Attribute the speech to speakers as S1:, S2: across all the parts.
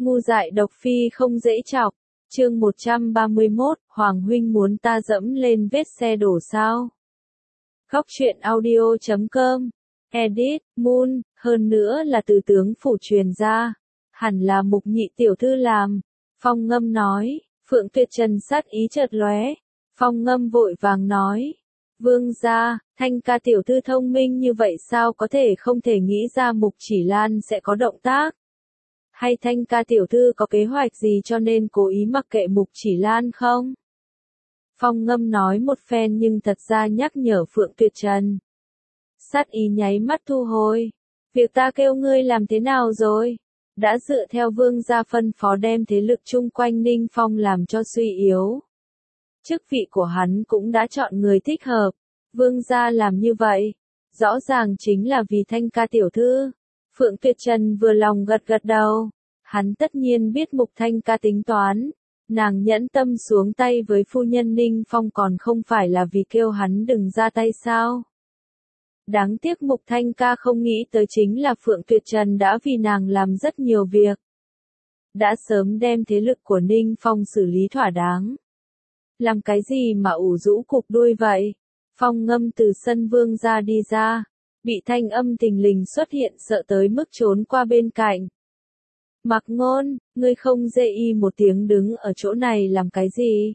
S1: Ngu dại độc phi không dễ chọc. Chương 131, Hoàng huynh muốn ta dẫm lên vết xe đổ sao? Góc truyện audio.com. Edit, Moon, hơn nữa là từ tướng phủ truyền ra. Hẳn là Mục nhị tiểu thư làm. Phong Ngâm nói. Phượng Tuyệt Trần sát ý chợt lóe. Phong Ngâm vội vàng nói. Vương gia, Thanh ca tiểu thư thông minh như vậy sao có thể không thể nghĩ ra Mục Chỉ Lan sẽ có động tác? Hay Thanh ca tiểu thư có kế hoạch gì cho nên cố ý mặc kệ Mục Chỉ Lan không? Phong Ngâm nói một phen nhưng thật ra nhắc nhở Phượng Tuyệt Trần. Sát ý nháy mắt thu hồi. Việc ta kêu ngươi làm thế nào rồi? Đã dựa theo vương gia phân phó đem thế lực chung quanh Ninh Phong làm cho suy yếu. Chức vị của hắn cũng đã chọn người thích hợp. Vương gia làm như vậy, rõ ràng chính là vì Thanh ca tiểu thư. Phượng Tuyệt Trần vừa lòng gật gật đầu. Hắn tất nhiên biết Mục Thanh ca tính toán. Nàng nhẫn tâm xuống tay với phu nhân Ninh Phong còn không phải là vì kêu hắn đừng ra tay sao? Đáng tiếc Mục Thanh ca không nghĩ tới chính là Phượng Tuyệt Trần đã vì nàng làm rất nhiều việc. Đã sớm đem thế lực của Ninh Phong xử lý thỏa đáng. Làm cái gì mà ủ rũ cục đuôi vậy? Phong Ngâm từ sân vương ra đi ra. Bị thanh âm thình lình xuất hiện sợ tới mức trốn qua bên cạnh. Mặc Ngôn, ngươi không dê y một tiếng đứng ở chỗ này làm cái gì?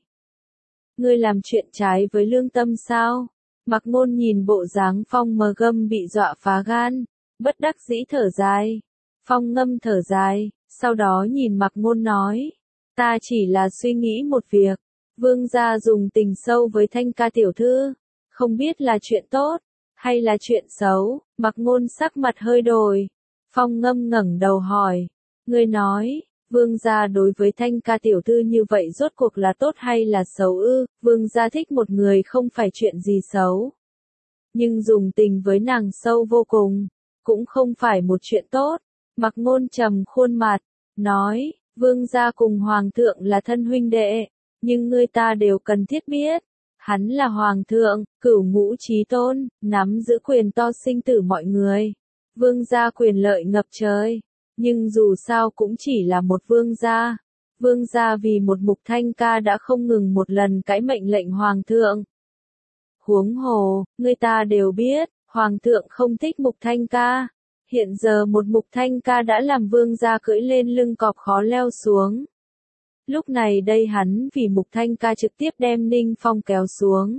S1: Ngươi làm chuyện trái với lương tâm sao? Mặc Ngôn nhìn bộ dáng Phong Mờ Gâm bị dọa phá gan, bất đắc dĩ thở dài. Phong Ngâm thở dài, sau đó nhìn Mặc Ngôn nói, ta chỉ là suy nghĩ một việc, vương gia dùng tình sâu với Thanh ca tiểu thư, không biết là chuyện tốt, hay là chuyện xấu. Mặc Ngôn sắc mặt hơi đổi. Phong Ngâm ngẩng đầu hỏi, ngươi nói, vương gia đối với Thanh ca tiểu thư như vậy rốt cuộc là tốt hay là xấu ư? Vương gia thích một người không phải chuyện gì xấu. Nhưng dùng tình với nàng sâu vô cùng, cũng không phải một chuyện tốt. Mặc Ngôn trầm khuôn mặt, nói, vương gia cùng hoàng thượng là thân huynh đệ, nhưng người ta đều cần thiết biết. Hắn là hoàng thượng, cửu ngũ chí tôn, nắm giữ quyền to sinh tử mọi người. Vương gia quyền lợi ngập trời. Nhưng dù sao cũng chỉ là một vương gia. Vương gia vì một Mục Thanh ca đã không ngừng một lần cãi mệnh lệnh hoàng thượng. Huống hồ, người ta đều biết, hoàng thượng không thích Mục Thanh ca. Hiện giờ một Mục Thanh ca đã làm vương gia cưỡi lên lưng cọp khó leo xuống. Lúc này đây hắn vì Mục Thanh ca trực tiếp đem Ninh Phong kéo xuống.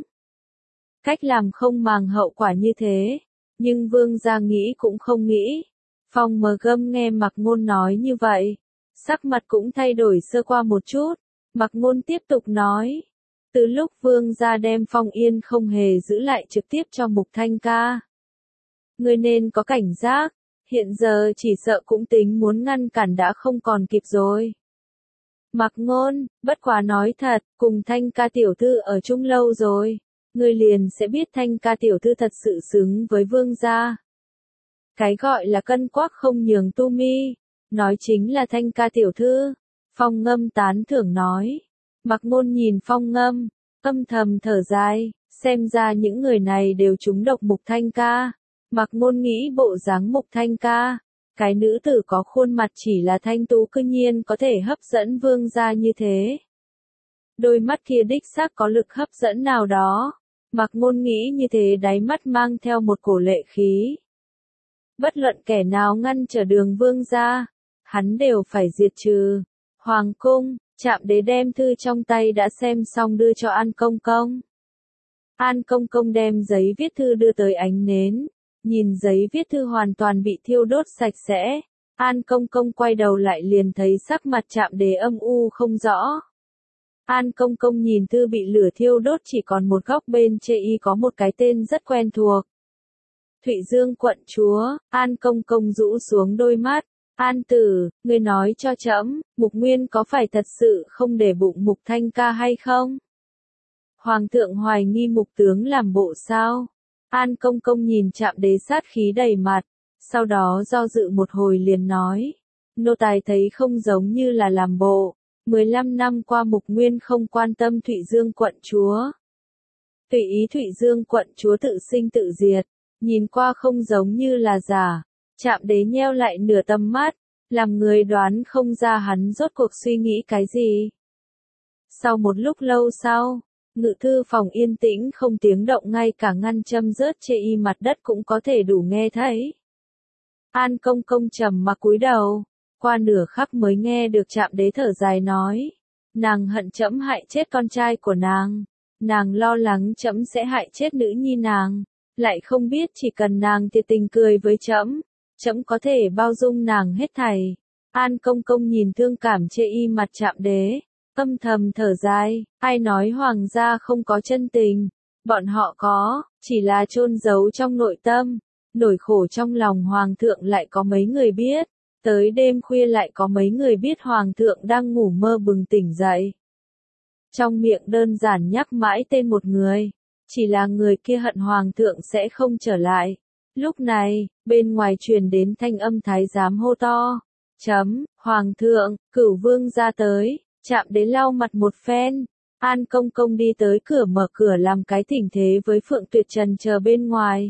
S1: Cách làm không màng hậu quả như thế, nhưng vương gia nghĩ cũng không nghĩ. Phong Mờ Gâm nghe Mặc Ngôn nói như vậy, sắc mặt cũng thay đổi sơ qua một chút. Mặc Ngôn tiếp tục nói, từ lúc vương gia đem Phong Yên không hề giữ lại trực tiếp cho Mục Thanh ca. Ngươi nên có cảnh giác, hiện giờ chỉ sợ cũng tính muốn ngăn cản đã không còn kịp rồi. Mặc Ngôn, bất quá nói thật, cùng Thanh ca tiểu thư ở chung lâu rồi, ngươi liền sẽ biết Thanh ca tiểu thư thật sự xứng với vương gia. Cái gọi là cân quắc không nhường tu mi, nói chính là Thanh ca tiểu thư. Phong Ngâm tán thưởng nói. Mặc Ngôn nhìn Phong Ngâm, âm thầm thở dài, xem ra những người này đều trúng độc Mục Thanh ca. Mặc Ngôn nghĩ bộ dáng Mục Thanh ca, cái nữ tử có khuôn mặt chỉ là thanh tú cư nhiên có thể hấp dẫn vương gia như thế. Đôi mắt kia đích xác có lực hấp dẫn nào đó. Mặc Ngôn nghĩ như thế đáy mắt mang theo một cổ lệ khí. Bất luận kẻ nào ngăn trở đường vương gia, hắn đều phải diệt trừ. Hoàng cung, Trạm Đế đem thư trong tay đã xem xong đưa cho An Công Công. An Công Công đem giấy viết thư đưa tới ánh nến, nhìn giấy viết thư hoàn toàn bị thiêu đốt sạch sẽ. An Công Công quay đầu lại liền thấy sắc mặt Trạm Đế âm u không rõ. An Công Công nhìn thư bị lửa thiêu đốt chỉ còn một góc bên chê y có một cái tên rất quen thuộc. Thụy Dương quận chúa. An Công Công rũ xuống đôi mắt. An tử, ngươi nói cho trẫm, Mục Nguyên có phải thật sự không để bụng Mục Thanh ca hay không? Hoàng thượng hoài nghi Mục tướng làm bộ sao? An Công Công nhìn Trạm Đế sát khí đầy mặt, sau đó do dự một hồi liền nói, nô tài thấy không giống như là làm bộ. 15 năm qua Mục Nguyên không quan tâm Thụy Dương quận chúa. Tùy ý Thụy Dương quận chúa tự sinh tự diệt. Nhìn qua không giống như là giả. Trạm Đế nheo lại nửa tầm mắt, làm người đoán không ra hắn rốt cuộc suy nghĩ cái gì. Sau một lúc lâu sau, ngự thư phòng yên tĩnh không tiếng động, ngay cả ngăn châm rớt chê y mặt đất cũng có thể đủ nghe thấy. An Công Công trầm mặc cúi đầu, qua nửa khắc mới nghe được Trạm Đế thở dài nói, nàng hận trẫm hại chết con trai của nàng lo lắng trẫm sẽ hại chết nữ nhi nàng, lại không biết chỉ cần nàng thiệt tình cười với trẫm có thể bao dung nàng hết thảy. An Công Công nhìn thương cảm chê y mặt Trạm Đế, âm thầm thở dài, ai nói hoàng gia không có chân tình, bọn họ có, chỉ là chôn giấu trong nội tâm, nỗi khổ trong lòng hoàng thượng lại có mấy người biết, tới đêm khuya lại có mấy người biết hoàng thượng đang ngủ mơ bừng tỉnh dậy. Trong miệng đơn giản nhắc mãi tên một người, chỉ là người kia hận hoàng thượng sẽ không trở lại. Lúc này, bên ngoài truyền đến thanh âm thái giám hô to, hoàng thượng, Cửu Vương ra tới. Trạm Đế lau mặt một phen, An Công Công đi tới cửa mở cửa làm cái thỉnh thế với Phượng Tuyệt Trần chờ bên ngoài.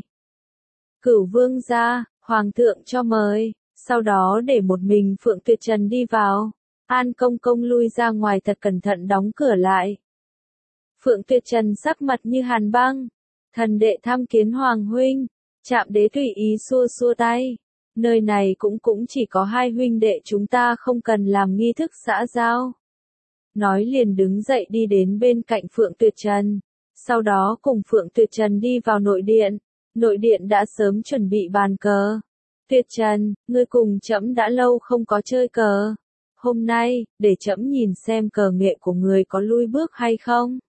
S1: Cửu Vương ra, hoàng thượng cho mời, sau đó để một mình Phượng Tuyệt Trần đi vào. An Công Công lui ra ngoài thật cẩn thận đóng cửa lại. Phượng Tuyệt Trần sắc mặt như hàn băng, thần đệ tham kiến hoàng huynh. Trạm Đế tùy ý xua xua tay, nơi này cũng chỉ có hai huynh đệ chúng ta, không cần làm nghi thức xã giao. Nói liền đứng dậy đi đến bên cạnh Phượng Tuyệt Trần, sau đó cùng Phượng Tuyệt Trần đi vào nội điện đã sớm chuẩn bị bàn cờ. Tuyệt Trần, ngươi cùng trẫm đã lâu không có chơi cờ, hôm nay, để trẫm nhìn xem cờ nghệ của người có lui bước hay không.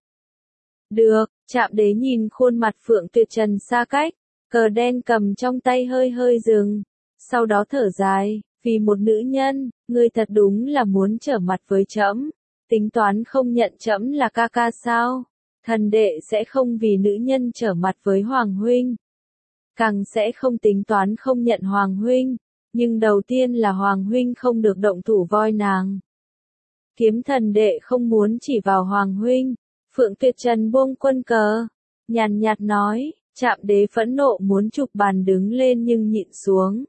S1: Được, Trạm Đế nhìn khuôn mặt Phượng Tuyệt Trần xa cách, cờ đen cầm trong tay hơi hơi dừng, sau đó thở dài, vì một nữ nhân, ngươi thật đúng là muốn trở mặt với trẫm. Tính toán không nhận trẫm là ca ca sao? Thần đệ sẽ không vì nữ nhân trở mặt với hoàng huynh. Càng sẽ không tính toán không nhận hoàng huynh, nhưng đầu tiên là hoàng huynh không được động thủ voi nàng. Kiếm thần đệ không muốn chỉ vào hoàng huynh. Phượng Tuyệt Trần buông quân cờ, nhàn nhạt nói, Trạm Đế phẫn nộ muốn chụp bàn đứng lên nhưng nhịn xuống.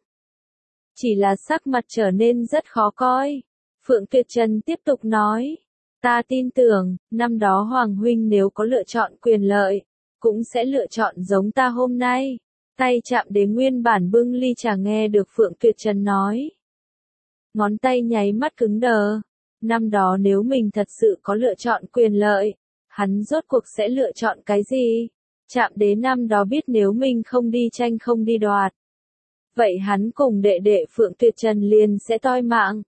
S1: Chỉ là sắc mặt trở nên rất khó coi. Phượng Tuyệt Trần tiếp tục nói, ta tin tưởng, năm đó Hoàng huynh nếu có lựa chọn quyền lợi, cũng sẽ lựa chọn giống ta hôm nay. Tay Trạm Đế nguyên bản bưng ly trà nghe được Phượng Tuyệt Trần nói. Ngón tay nháy mắt cứng đờ. Năm đó nếu mình thật sự có lựa chọn quyền lợi, hắn rốt cuộc sẽ lựa chọn cái gì? Trạm Đế năm đó biết nếu mình không đi tranh không đi đoạt, vậy hắn cùng đệ đệ Phượng Tuyệt Trần liền sẽ toi mạng.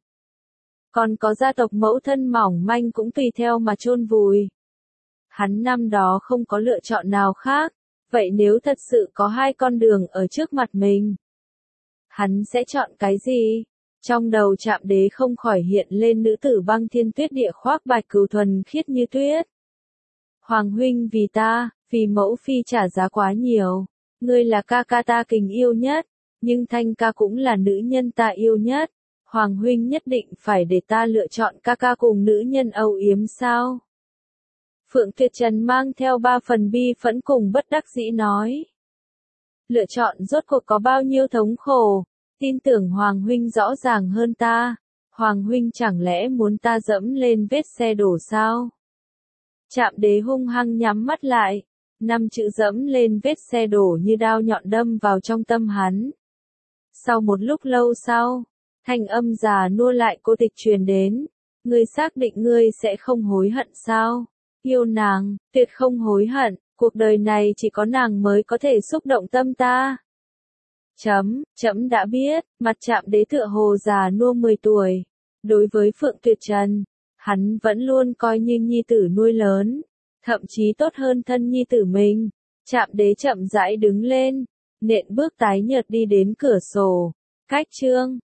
S1: Còn có gia tộc mẫu thân mỏng manh cũng tùy theo mà chôn vùi. Hắn năm đó không có lựa chọn nào khác, vậy nếu thật sự có hai con đường ở trước mặt mình, hắn sẽ chọn cái gì? Trong đầu Trạm Đế không khỏi hiện lên nữ tử băng thiên tuyết địa khoác bạch cừu thuần khiết như tuyết. Hoàng huynh vì ta, vì mẫu phi trả giá quá nhiều, ngươi là ca ca ta kính yêu nhất, nhưng Thanh ca cũng là nữ nhân ta yêu nhất. Hoàng huynh nhất định phải để ta lựa chọn ca ca cùng nữ nhân âu yếm sao? Phượng Tuyệt Trần mang theo 3 phần bi phẫn cùng bất đắc dĩ nói. Lựa chọn rốt cuộc có bao nhiêu thống khổ, tin tưởng Hoàng huynh rõ ràng hơn ta. Hoàng huynh chẳng lẽ muốn ta dẫm lên vết xe đổ sao? Trạm Đế hung hăng nhắm mắt lại, 5 chữ dẫm lên vết xe đổ như đao nhọn đâm vào trong tâm hắn. Sau một lúc lâu sau, thanh âm già nua lại cô tịch truyền đến, ngươi xác định ngươi sẽ không hối hận sao? Yêu nàng, tuyệt không hối hận, cuộc đời này chỉ có nàng mới có thể xúc động tâm ta. Trẫm đã biết, mặt Trạm Đế tựa hồ già nua 10 tuổi. Đối với Phượng Tuyệt Trần, hắn vẫn luôn coi như nhi tử nuôi lớn, thậm chí tốt hơn thân nhi tử mình. Trạm Đế chậm rãi đứng lên, nện bước tái nhợt đi đến cửa sổ, cách chương